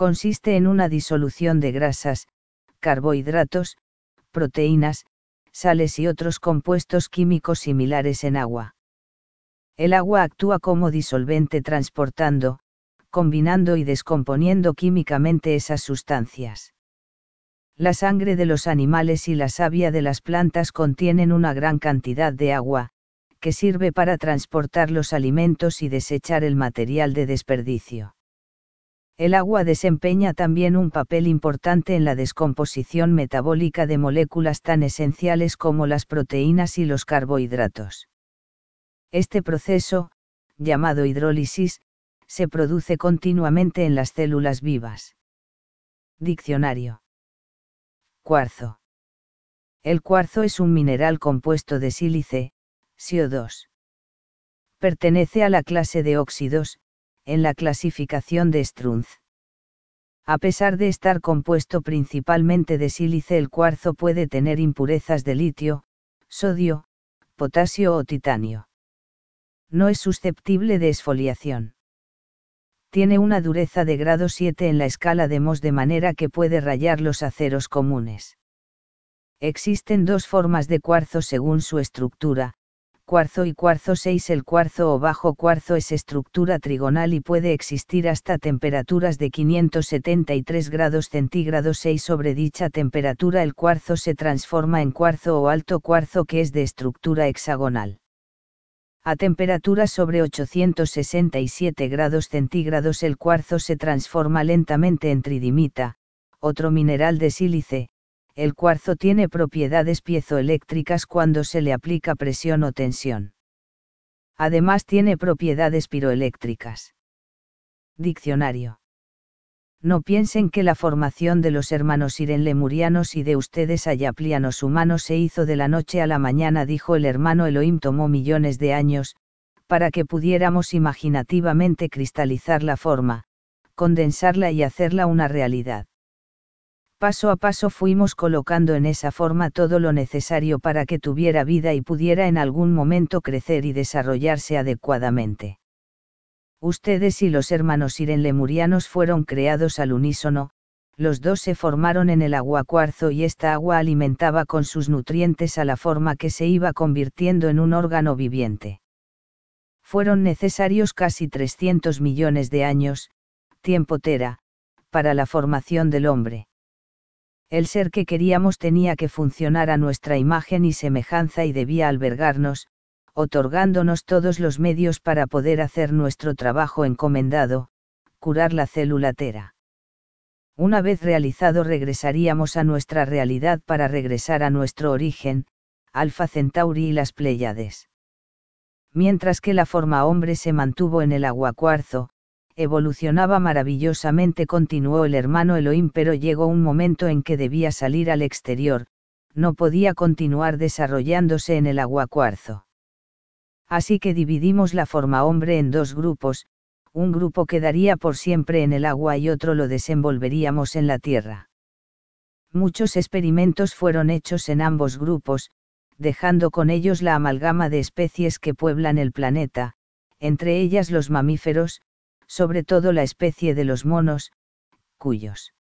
Consiste en una disolución de grasas, carbohidratos, proteínas, sales y otros compuestos químicos similares en agua. El agua actúa como disolvente transportando, combinando y descomponiendo químicamente esas sustancias. La sangre de los animales y la savia de las plantas contienen una gran cantidad de agua, que sirve para transportar los alimentos y desechar el material de desperdicio. El agua desempeña también un papel importante en la descomposición metabólica de moléculas tan esenciales como las proteínas y los carbohidratos. Este proceso, llamado hidrólisis, se produce continuamente en las células vivas. Diccionario. Cuarzo. El cuarzo es un mineral compuesto de sílice, SiO2. Pertenece a la clase de óxidos, en la clasificación de Strunz. A pesar de estar compuesto principalmente de sílice, el cuarzo puede tener impurezas de litio, sodio, potasio o titanio. No es susceptible de exfoliación. Tiene una dureza de grado 7 en la escala de Mohs, de manera que puede rayar los aceros comunes. Existen dos formas de cuarzo según su estructura, cuarzo y cuarzo 6. El cuarzo o bajo cuarzo es estructura trigonal y puede existir hasta temperaturas de 573 grados centígrados. 6 sobre dicha temperatura el cuarzo se transforma en cuarzo o alto cuarzo, que es de estructura hexagonal. A temperaturas sobre 867 grados centígrados el cuarzo se transforma lentamente en tridimita, otro mineral de sílice. El cuarzo tiene propiedades piezoeléctricas cuando se le aplica presión o tensión. Además tiene propiedades piroeléctricas. Diccionario. No piensen que la formación de los hermanos Iren lemurianos y de ustedes ayaplianos humanos se hizo de la noche a la mañana, dijo el hermano Elohim. Tomó millones de años, para que pudiéramos imaginativamente cristalizar la forma, condensarla y hacerla una realidad. Paso a paso fuimos colocando en esa forma todo lo necesario para que tuviera vida y pudiera en algún momento crecer y desarrollarse adecuadamente. Ustedes y los hermanos Iren lemurianos fueron creados al unísono, los dos se formaron en el agua cuarzo y esta agua alimentaba con sus nutrientes a la forma que se iba convirtiendo en un órgano viviente. Fueron necesarios casi 300 millones de años, tiempo tera, para la formación del hombre. El ser que queríamos tenía que funcionar a nuestra imagen y semejanza y debía albergarnos, otorgándonos todos los medios para poder hacer nuestro trabajo encomendado, curar la célula tera. Una vez realizado regresaríamos a nuestra realidad para regresar a nuestro origen, Alfa Centauri y las Pléyades. Mientras que la forma hombre se mantuvo en el agua cuarzo, evolucionaba maravillosamente, continuó el hermano Elohim, pero llegó un momento en que debía salir al exterior, no podía continuar desarrollándose en el agua cuarzo. Así que dividimos la forma hombre en dos grupos, un grupo quedaría por siempre en el agua y otro lo desenvolveríamos en la tierra. Muchos experimentos fueron hechos en ambos grupos, dejando con ellos la amalgama de especies que pueblan el planeta, entre ellas los mamíferos, sobre todo la especie de los monos, cuyos